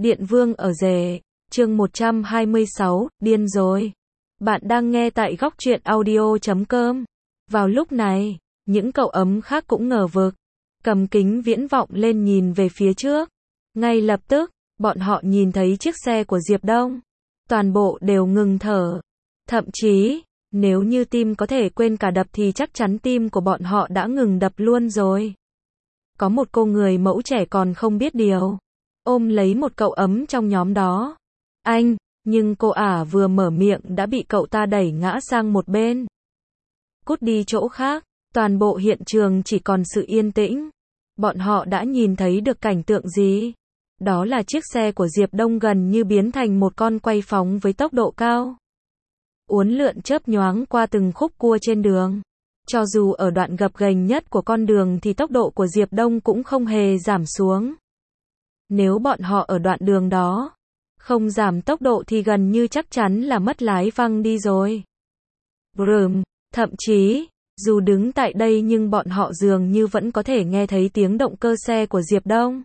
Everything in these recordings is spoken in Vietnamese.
Điện Vương ở rể, chương 126, điên rồi. Bạn đang nghe tại góc truyện audio.com. Vào lúc này, những cậu ấm khác cũng ngờ vực, cầm kính viễn vọng lên nhìn về phía trước. Ngay lập tức, bọn họ nhìn thấy chiếc xe của Diệp Đông. Toàn bộ đều ngừng thở. Thậm chí, nếu như tim có thể quên cả đập thì chắc chắn tim của bọn họ đã ngừng đập luôn rồi. Có một cô người mẫu trẻ còn không biết điều, ôm lấy một cậu ấm trong nhóm đó. Anh, nhưng cô ả vừa mở miệng đã bị cậu ta đẩy ngã sang một bên. Cút đi chỗ khác, toàn bộ hiện trường chỉ còn sự yên tĩnh. Bọn họ đã nhìn thấy được cảnh tượng gì? Đó là chiếc xe của Diệp Đông gần như biến thành một con quay phóng với tốc độ cao. Uốn lượn chớp nhoáng qua từng khúc cua trên đường. Cho dù ở đoạn gập ghềnh nhất của con đường thì tốc độ của Diệp Đông cũng không hề giảm xuống. Nếu bọn họ ở đoạn đường đó không giảm tốc độ thì gần như chắc chắn là mất lái văng đi rồi. Brum, thậm chí, dù đứng tại đây nhưng bọn họ dường như vẫn có thể nghe thấy tiếng động cơ xe của Diệp Đông.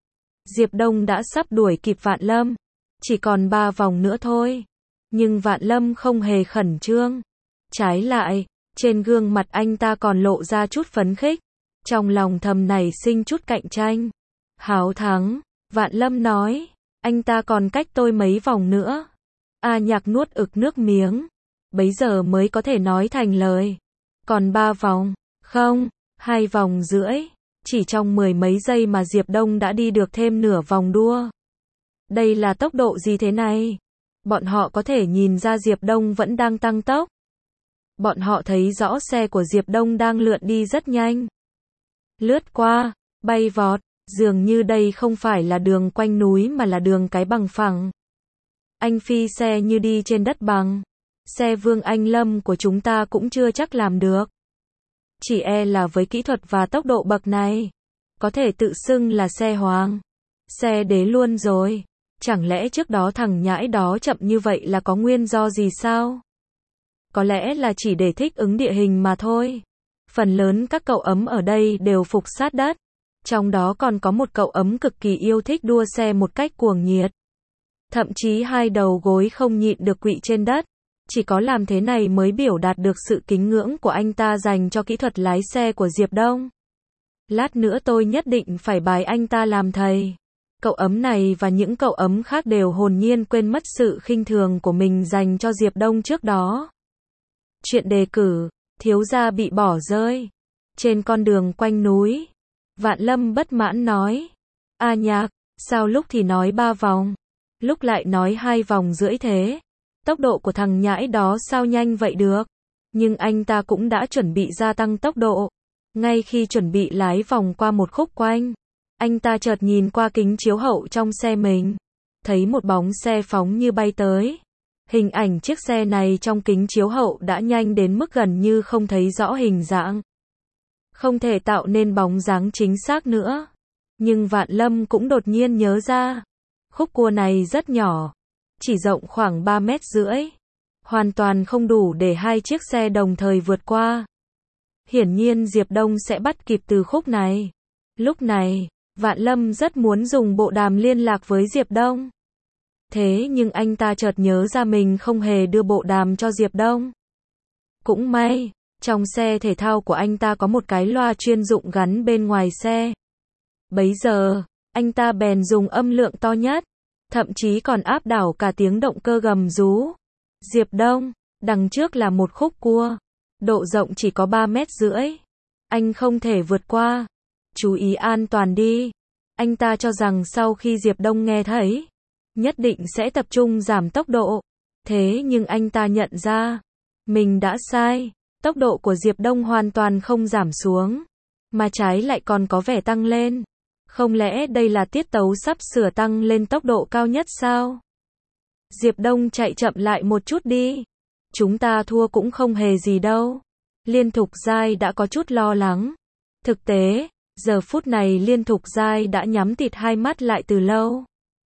Diệp Đông đã sắp đuổi kịp Vạn Lâm, chỉ còn 3 vòng nữa thôi. Nhưng Vạn Lâm không hề khẩn trương. Trái lại, trên gương mặt anh ta còn lộ ra chút phấn khích. Trong lòng thầm nảy sinh chút cạnh tranh. Háo thắng, Vạn Lâm nói, anh ta còn cách tôi mấy vòng nữa. A Nhạc nuốt ực nước miếng. Bấy giờ mới có thể nói thành lời. Còn 3 vòng, không, 2 vòng rưỡi. Chỉ trong 10 mấy giây mà Diệp Đông đã đi được thêm nửa vòng đua. Đây là tốc độ gì thế này? Bọn họ có thể nhìn ra Diệp Đông vẫn đang tăng tốc. Bọn họ thấy rõ xe của Diệp Đông đang lượn đi rất nhanh. Lướt qua, bay vọt, dường như đây không phải là đường quanh núi mà là đường cái bằng phẳng. Anh phi xe như đi trên đất bằng. Xe Vương Anh Lâm của chúng ta cũng chưa chắc làm được. Chỉ e là với kỹ thuật và tốc độ bậc này, có thể tự xưng là xe hoàng, xe đế luôn rồi. Chẳng lẽ trước đó thằng nhãi đó chậm như vậy là có nguyên do gì sao? Có lẽ là chỉ để thích ứng địa hình mà thôi. Phần lớn các cậu ấm ở đây đều phục sát đất. Trong đó còn có một cậu ấm cực kỳ yêu thích đua xe một cách cuồng nhiệt. Thậm chí hai đầu gối không nhịn được quỵ trên đất. Chỉ có làm thế này mới biểu đạt được sự kính ngưỡng của anh ta dành cho kỹ thuật lái xe của Diệp Đông. Lát nữa tôi nhất định phải bái anh ta làm thầy. Cậu ấm này và những cậu ấm khác đều hồn nhiên quên mất sự khinh thường của mình dành cho Diệp Đông trước đó. Chuyện đề cử, thiếu gia bị bỏ rơi. Trên con đường quanh núi, Vạn Lâm bất mãn nói. A Nhạc, sao lúc thì nói 3 vòng, lúc lại nói 2 vòng rưỡi thế? Tốc độ của thằng nhãi đó sao nhanh vậy được? Nhưng anh ta cũng đã chuẩn bị gia tăng tốc độ. Ngay khi chuẩn bị lái vòng qua một khúc quanh, anh ta chợt nhìn qua kính chiếu hậu trong xe mình. Thấy một bóng xe phóng như bay tới. Hình ảnh chiếc xe này trong kính chiếu hậu đã nhanh đến mức gần như không thấy rõ hình dạng. Không thể tạo nên bóng dáng chính xác nữa. Nhưng Vạn Lâm cũng đột nhiên nhớ ra. Khúc cua này rất nhỏ. Chỉ rộng khoảng 3,5 mét. Hoàn toàn không đủ để hai chiếc xe đồng thời vượt qua. Hiển nhiên Diệp Đông sẽ bắt kịp từ khúc này. Lúc này, Vạn Lâm rất muốn dùng bộ đàm liên lạc với Diệp Đông. Thế nhưng anh ta chợt nhớ ra mình không hề đưa bộ đàm cho Diệp Đông. Cũng may, trong xe thể thao của anh ta có một cái loa chuyên dụng gắn bên ngoài xe. Bấy giờ, anh ta bèn dùng âm lượng to nhất. Thậm chí còn áp đảo cả tiếng động cơ gầm rú. Diệp Đông, đằng trước là một khúc cua. Độ rộng chỉ có 3,5 mét. Anh không thể vượt qua. Chú ý an toàn đi. Anh ta cho rằng sau khi Diệp Đông nghe thấy, nhất định sẽ tập trung giảm tốc độ. Thế nhưng anh ta nhận ra, mình đã sai. Tốc độ của Diệp Đông hoàn toàn không giảm xuống, mà trái lại còn có vẻ tăng lên. Không lẽ đây là tiết tấu sắp sửa tăng lên tốc độ cao nhất sao? Diệp Đông chạy chậm lại một chút đi. Chúng ta thua cũng không hề gì đâu. Liên Thục Giai đã có chút lo lắng. Thực tế, giờ phút này Liên Thục Giai đã nhắm tịt hai mắt lại từ lâu.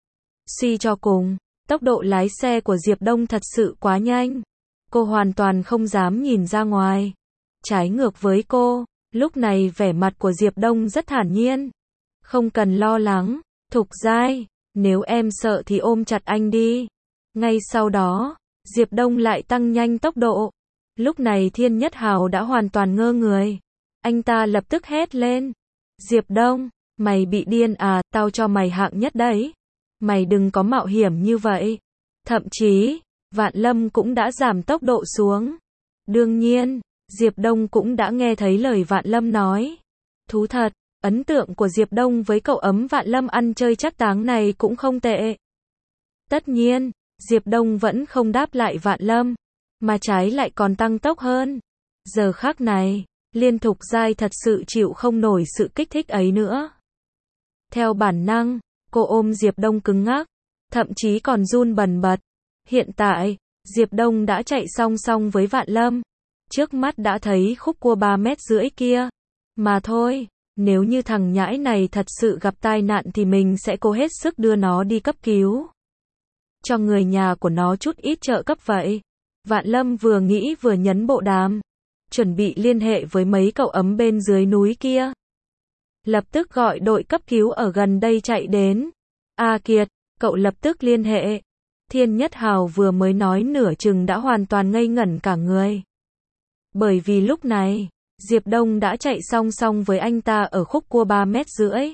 Suy cho cùng, tốc độ lái xe của Diệp Đông thật sự quá nhanh. Cô hoàn toàn không dám nhìn ra ngoài. Trái ngược với cô, lúc này vẻ mặt của Diệp Đông rất thản nhiên. Không cần lo lắng, Thục Giai, Nếu em sợ thì ôm chặt anh đi. Ngay sau đó, Diệp Đông lại tăng nhanh tốc độ. Lúc này Thiên Nhất Hào đã hoàn toàn ngơ người. Anh ta lập tức hét lên. Diệp Đông, mày bị điên à, tao cho mày hạng nhất đấy. Mày đừng có mạo hiểm như vậy. Thậm chí, Vạn Lâm cũng đã giảm tốc độ xuống. Đương nhiên, Diệp Đông cũng đã nghe thấy lời Vạn Lâm nói. Thú thật, ấn tượng của Diệp Đông với cậu ấm Vạn Lâm ăn chơi chắc táng này cũng không tệ. Tất nhiên, Diệp Đông vẫn không đáp lại Vạn Lâm, mà trái lại còn tăng tốc hơn. Giờ khắc này, Liên Thục Giai thật sự chịu không nổi sự kích thích ấy nữa. Theo bản năng, cô ôm Diệp Đông cứng ngắc, thậm chí còn run bần bật. Hiện tại, Diệp Đông đã chạy song song với Vạn Lâm. Trước mắt đã thấy khúc cua 3,5 mét kia. Mà thôi, nếu như thằng nhãi này thật sự gặp tai nạn thì mình sẽ cố hết sức đưa nó đi cấp cứu. Cho người nhà của nó chút ít trợ cấp vậy. Vạn Lâm vừa nghĩ vừa nhấn bộ đàm. Chuẩn bị liên hệ với mấy cậu ấm bên dưới núi kia. Lập tức gọi đội cấp cứu ở gần đây chạy đến. A Kiệt, cậu lập tức liên hệ. Thiên Nhất Hào vừa mới nói nửa chừng đã hoàn toàn ngây ngẩn cả người. Bởi vì lúc này, Diệp Đông đã chạy song song với anh ta ở khúc cua 3,5 mét.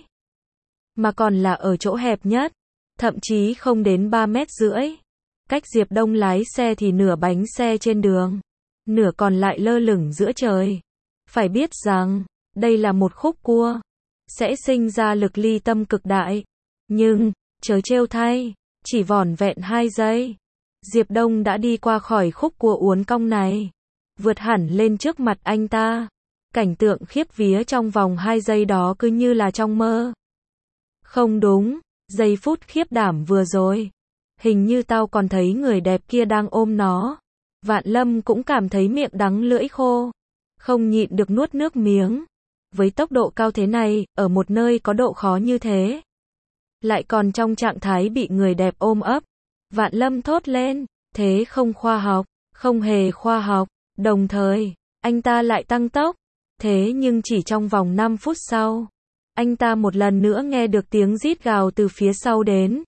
Mà còn là ở chỗ hẹp nhất, thậm chí không đến 3,5 mét. Cách Diệp Đông lái xe thì nửa bánh xe trên đường, nửa còn lại lơ lửng giữa trời. Phải biết rằng, đây là một khúc cua, sẽ sinh ra lực ly tâm cực đại. Nhưng, chớ trêu thay, chỉ vỏn vẹn 2 giây, Diệp Đông đã đi qua khỏi khúc cua uốn cong này, vượt hẳn lên trước mặt anh ta. Cảnh tượng khiếp vía trong vòng 2 giây đó cứ như là trong mơ. Không đúng, giây phút khiếp đảm vừa rồi, hình như tao còn thấy người đẹp kia đang ôm nó. Vạn Lâm cũng cảm thấy miệng đắng lưỡi khô, không nhịn được nuốt nước miếng. Với tốc độ cao thế này, ở một nơi có độ khó như thế, lại còn trong trạng thái bị người đẹp ôm ấp, Vạn Lâm thốt lên, thế không khoa học, không hề khoa học. Đồng thời, anh ta lại tăng tốc. Thế nhưng chỉ trong vòng 5 phút sau, anh ta một lần nữa nghe được tiếng rít gào từ phía sau đến.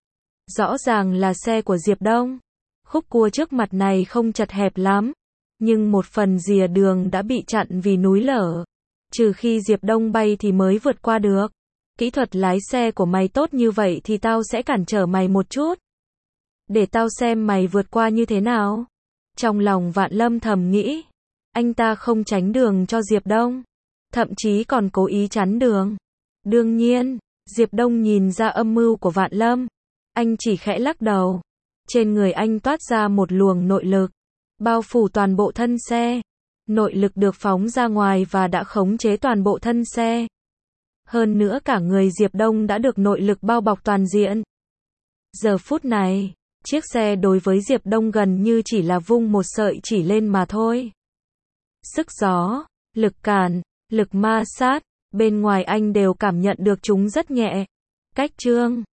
Rõ ràng là xe của Diệp Đông. Khúc cua trước mặt này không chật hẹp lắm, nhưng một phần rìa đường đã bị chặn vì núi lở. Trừ khi Diệp Đông bay thì mới vượt qua được. Kỹ thuật lái xe của mày tốt như vậy thì tao sẽ cản trở mày một chút. Để tao xem mày vượt qua như thế nào. Trong lòng Vạn Lâm thầm nghĩ, anh ta không tránh đường cho Diệp Đông, thậm chí còn cố ý chắn đường. Đương nhiên, Diệp Đông nhìn ra âm mưu của Vạn Lâm, anh chỉ khẽ lắc đầu. Trên người anh toát ra một luồng nội lực, bao phủ toàn bộ thân xe. Nội lực được phóng ra ngoài và đã khống chế toàn bộ thân xe. Hơn nữa cả người Diệp Đông đã được nội lực bao bọc toàn diện. Giờ phút này, chiếc xe đối với Diệp Đông gần như chỉ là vung một sợi chỉ lên mà thôi. Sức gió, lực cản, lực ma sát, bên ngoài anh đều cảm nhận được chúng rất nhẹ. Cách chương